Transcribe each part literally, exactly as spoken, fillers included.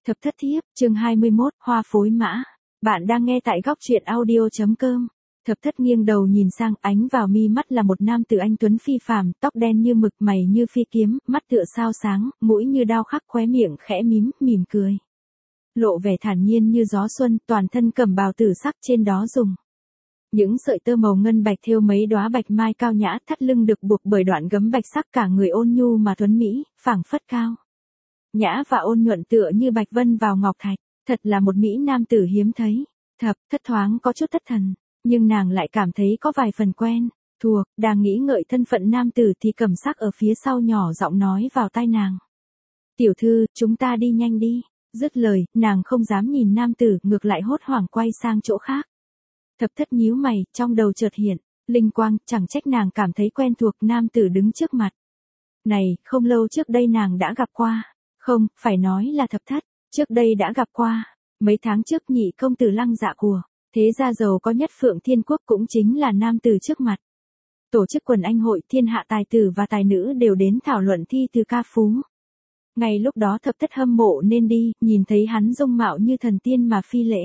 Thập thất thiếp, chương hai mươi mốt, hoa phối mã. Bạn đang nghe tại góc truyện audio.com. Thập thất nghiêng đầu nhìn sang, ánh vào mi mắt là một nam tử anh tuấn phi phàm, tóc đen như mực, mày như phi kiếm, mắt tựa sao sáng, mũi như đao khắc, khóe miệng khẽ mím, mỉm cười. Lộ vẻ thản nhiên như gió xuân, toàn thân cẩm bào tử sắc, trên đó dùng những sợi tơ màu ngân bạch thêu mấy đóa bạch mai cao nhã, thắt lưng được buộc bởi đoạn gấm bạch sắc, cả người ôn nhu mà tuấn mỹ, phảng phất cao nhã và ôn nhuận tựa như bạch vân vào ngọc thạch, thật là một mỹ nam tử hiếm thấy. Thập thất thoáng có chút thất thần, nhưng nàng lại cảm thấy có vài phần quen thuộc. Đang nghĩ ngợi thân phận nam tử thì Cẩm Sắc ở phía sau nhỏ giọng nói vào tai nàng: "Tiểu thư, chúng ta đi nhanh đi." Dứt lời, nàng không dám nhìn nam tử, ngược lại hốt hoảng quay sang chỗ khác. Thập thất nhíu mày, trong đầu chợt hiện linh quang, chẳng trách nàng cảm thấy quen thuộc. Nam tử đứng trước mặt này, không lâu trước đây nàng đã gặp qua. Không, phải nói là thập thất, trước đây đã gặp qua. Mấy tháng trước nhị công tử Lăng Dạ của thế gia giàu có nhất Phượng Thiên Quốc cũng chính là nam tử trước mặt. Tổ chức quần anh hội, thiên hạ tài tử và tài nữ đều đến thảo luận thi từ ca phú. Ngay lúc đó thập thất hâm mộ nên đi, nhìn thấy hắn dung mạo như thần tiên mà phi lễ.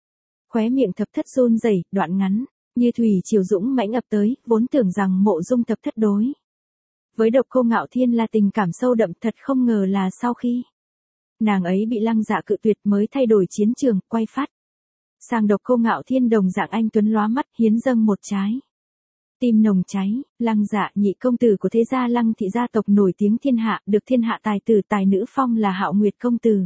Khóe miệng thập thất run rẩy, đoạn ngắn như thủy triều dũng mãnh ập tới, vốn tưởng rằng Mộ Dung thập thất đối với Độc Cô Ngạo Thiên là tình cảm sâu đậm, thật không ngờ là sau khi nàng ấy bị Lăng Dạ cự tuyệt mới thay đổi chiến trường, quay phát sang Độc Cô Ngạo Thiên đồng dạng anh tuấn lóa mắt, hiến dâng một trái tim nồng cháy. Lăng Dạ, nhị công tử của thế gia Lăng thị gia tộc nổi tiếng thiên hạ, được thiên hạ tài tử tài nữ phong là Hạo Nguyệt công tử.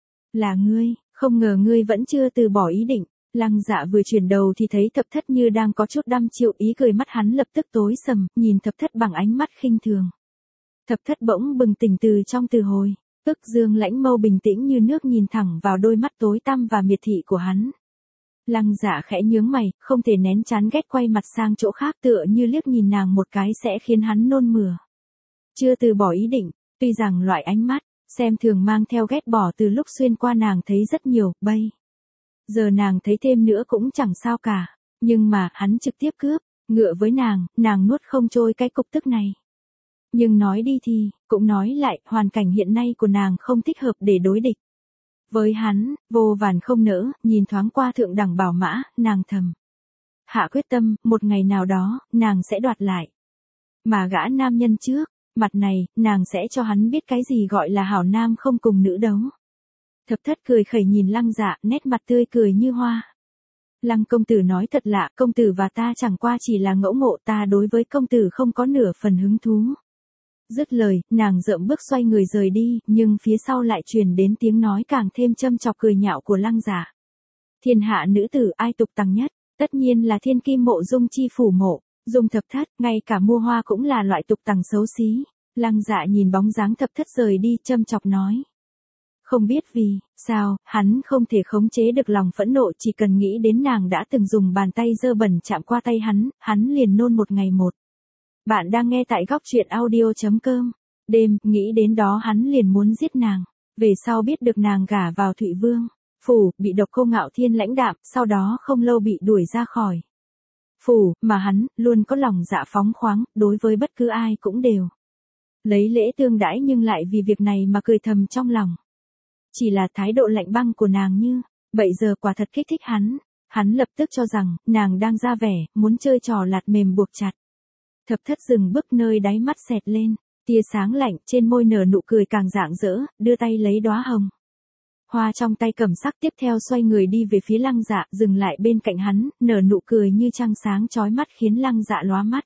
Là ngươi, không ngờ ngươi vẫn chưa từ bỏ ý định. Lăng Dạ vừa chuyển đầu thì thấy thập thất như đang có chút đăm chiêu, ý cười mắt hắn lập tức tối sầm, nhìn thập thất bằng ánh mắt khinh thường. Thập thất bỗng bừng tỉnh từ trong từ hồi, ức dương lãnh mâu bình tĩnh như nước nhìn thẳng vào đôi mắt tối tăm và miệt thị của hắn. Lăng Dạ khẽ nhướng mày, không thể nén chán ghét, quay mặt sang chỗ khác, tựa như liếc nhìn nàng một cái sẽ khiến hắn nôn mửa. Chưa từ bỏ ý định, tuy rằng loại ánh mắt xem thường mang theo ghét bỏ từ lúc xuyên qua nàng thấy rất nhiều, bây giờ nàng thấy thêm nữa cũng chẳng sao cả, nhưng mà hắn trực tiếp cướp ngựa với nàng, nàng nuốt không trôi cái cục tức này. Nhưng nói đi thì cũng nói lại, hoàn cảnh hiện nay của nàng không thích hợp để đối địch với hắn. Vô vàn không nỡ, nhìn thoáng qua thượng đẳng bảo mã, nàng thầm hạ quyết tâm, một ngày nào đó nàng sẽ đoạt lại mà gã nam nhân trước mặt này, nàng sẽ cho hắn biết cái gì gọi là hảo nam không cùng nữ đấu. Thập thất cười khẩy nhìn Lăng Dạ, nét mặt tươi cười như hoa. Lăng công tử nói thật lạ, công tử và ta chẳng qua chỉ là ngẫu ngộ, ta đối với công tử không có nửa phần hứng thú. Dứt lời, nàng dậm bước xoay người rời đi, nhưng phía sau lại truyền đến tiếng nói càng thêm châm chọc cười nhạo của Lăng Dạ. Thiên hạ nữ tử ai tục tằng nhất, tất nhiên là thiên kim Mộ Dung chi phủ Mộ Dung thập thất, ngay cả mua hoa cũng là loại tục tằng xấu xí. Lăng Dạ nhìn bóng dáng thập thất rời đi, châm chọc nói. Không biết vì sao, hắn không thể khống chế được lòng phẫn nộ, chỉ cần nghĩ đến nàng đã từng dùng bàn tay dơ bẩn chạm qua tay hắn, hắn liền nôn một ngày một. Bạn đang nghe tại góc truyện audio.com. Đêm, nghĩ đến đó hắn liền muốn giết nàng. Về sau biết được nàng gả vào Thụy Vương phủ, bị Độc Cô Ngạo Thiên lãnh đạm, sau đó không lâu bị đuổi ra khỏi phủ, mà hắn luôn có lòng dạ phóng khoáng, đối với bất cứ ai cũng đều lấy lễ tương đãi, nhưng lại vì việc này mà cười thầm trong lòng. Chỉ là thái độ lạnh băng của nàng như bây giờ quả thật kích thích hắn. Hắn lập tức cho rằng nàng đang ra vẻ muốn chơi trò lạt mềm buộc chặt. Thập thất dừng bước, nơi đáy mắt xẹt lên tia sáng lạnh, trên môi nở nụ cười càng rạng rỡ, đưa tay lấy đóa hồng hoa trong tay Cẩm Sắc, tiếp theo xoay người đi về phía Lăng Dạ, dừng lại bên cạnh hắn, nở nụ cười như trăng sáng chói mắt khiến Lăng Dạ lóa mắt.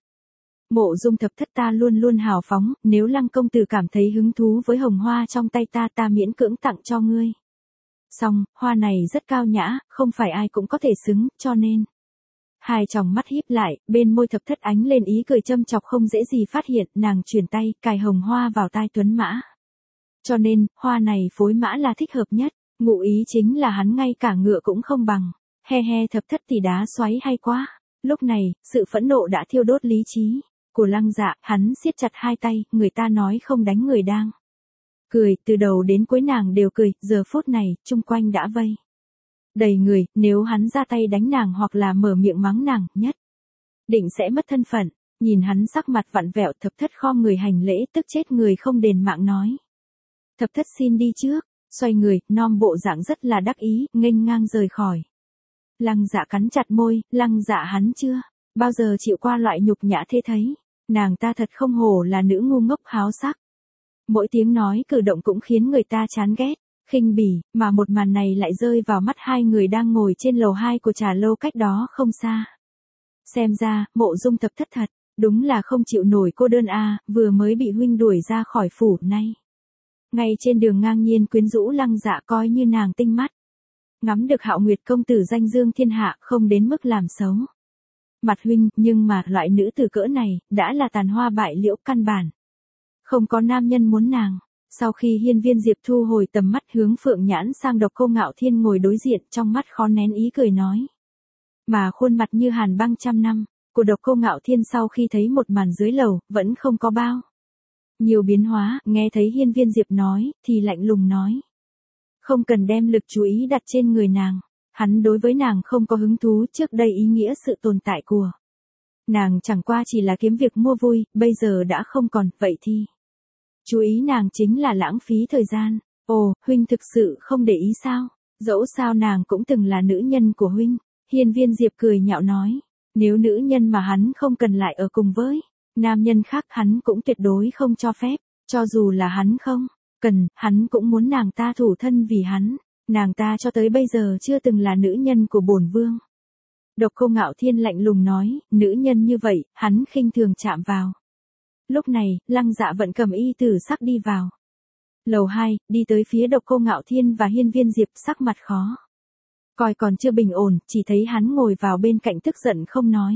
Mộ Dung thập thất, ta luôn luôn hào phóng, nếu Lăng công tử cảm thấy hứng thú với hồng hoa trong tay ta, ta miễn cưỡng tặng cho ngươi. Song, hoa này rất cao nhã, không phải ai cũng có thể xứng, cho nên. Hai tròng mắt híp lại, bên môi thập thất ánh lên ý cười châm chọc không dễ gì phát hiện, nàng chuyển tay, cài hồng hoa vào tai tuấn mã. Cho nên, hoa này phối mã là thích hợp nhất, ngụ ý chính là hắn ngay cả ngựa cũng không bằng. He he, thập thất tỷ đá xoáy hay quá. Lúc này, sự phẫn nộ đã thiêu đốt lý trí của Lăng Dạ, hắn siết chặt hai tay, người ta nói không đánh người đang cười, từ đầu đến cuối nàng đều cười, giờ phút này, chung quanh đã vây đầy người, nếu hắn ra tay đánh nàng hoặc là mở miệng mắng nàng, nhất định sẽ mất thân phận. Nhìn hắn sắc mặt vặn vẹo, thập thất khom người hành lễ, tức chết người không đền mạng nói. Thập thất xin đi trước. xoay người, nom bộ dạng rất là đắc ý, nghênh ngang rời khỏi. Lăng Dạ cắn chặt môi, Lăng Dạ hắn chưa bao giờ chịu qua loại nhục nhã thế thấy. Nàng ta thật không hổ là nữ ngu ngốc háo sắc. Mỗi tiếng nói cử động cũng khiến người ta chán ghét, khinh bỉ, mà một màn này lại rơi vào mắt hai người đang ngồi trên lầu hai của trà lâu cách đó không xa. Xem ra, Mộ Dung Thập Thất thật, đúng là không chịu nổi cô đơn a, vừa mới bị huynh đuổi ra khỏi phủ nay. Ngay trên đường ngang nhiên quyến rũ Lăng Dạ coi như nàng tinh mắt. Ngắm được Hạo Nguyệt công tử danh dương thiên hạ không đến mức làm xấu mặt huynh, nhưng mà loại nữ tử cỡ này, đã là tàn hoa bại liễu căn bản. Không có nam nhân muốn nàng. Sau khi Hiên Viên Diệp thu hồi tầm mắt hướng Phượng Nhãn sang Độc Cô Ngạo Thiên ngồi đối diện trong mắt khó nén ý cười nói. Mà khuôn mặt như hàn băng trăm năm, của Độc Cô Ngạo Thiên sau khi thấy một màn dưới lầu, vẫn không có bao nhiều biến hóa, nghe thấy Hiên Viên Diệp nói, thì lạnh lùng nói. Không cần đem lực chú ý đặt trên người nàng. Hắn đối với nàng không có hứng thú, trước đây ý nghĩa sự tồn tại của nàng chẳng qua chỉ là kiếm việc mua vui, bây giờ đã không còn, vậy thì chú ý nàng chính là lãng phí thời gian. Ồ, huynh thực sự không để ý sao? Dẫu sao nàng cũng từng là nữ nhân của huynh. Hiên Viên Diệp cười nhạo nói, nếu nữ nhân mà hắn không cần lại ở cùng với nam nhân khác hắn cũng tuyệt đối không cho phép, cho dù là hắn không cần, hắn cũng muốn nàng ta thủ thân vì hắn. Nàng ta cho tới bây giờ chưa từng là nữ nhân của bổn vương. Độc Cô Ngạo Thiên lạnh lùng nói, nữ nhân như vậy, hắn khinh thường chạm vào. Lúc này, Lăng Dạ vận cầm y tử sắc đi vào lầu hai, đi tới phía Độc Cô Ngạo Thiên và Hiên Viên Diệp, sắc mặt khó coi còn chưa bình ổn, chỉ thấy hắn ngồi vào bên cạnh tức giận không nói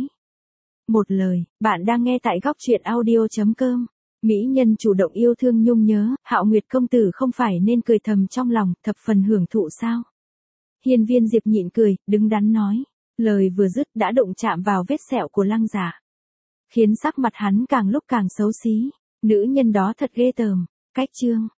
một lời. Bạn đang nghe tại góc truyện audio chấm com. Mỹ nhân chủ động yêu thương nhung nhớ, Hạo Nguyệt công tử không phải nên cười thầm trong lòng, thập phần hưởng thụ sao? Hiên Viên Diệp nhịn cười, đứng đắn nói, lời vừa dứt đã đụng chạm vào vết sẹo của Lăng Dạ, khiến sắc mặt hắn càng lúc càng xấu xí. Nữ nhân đó thật ghê tởm. Cách chương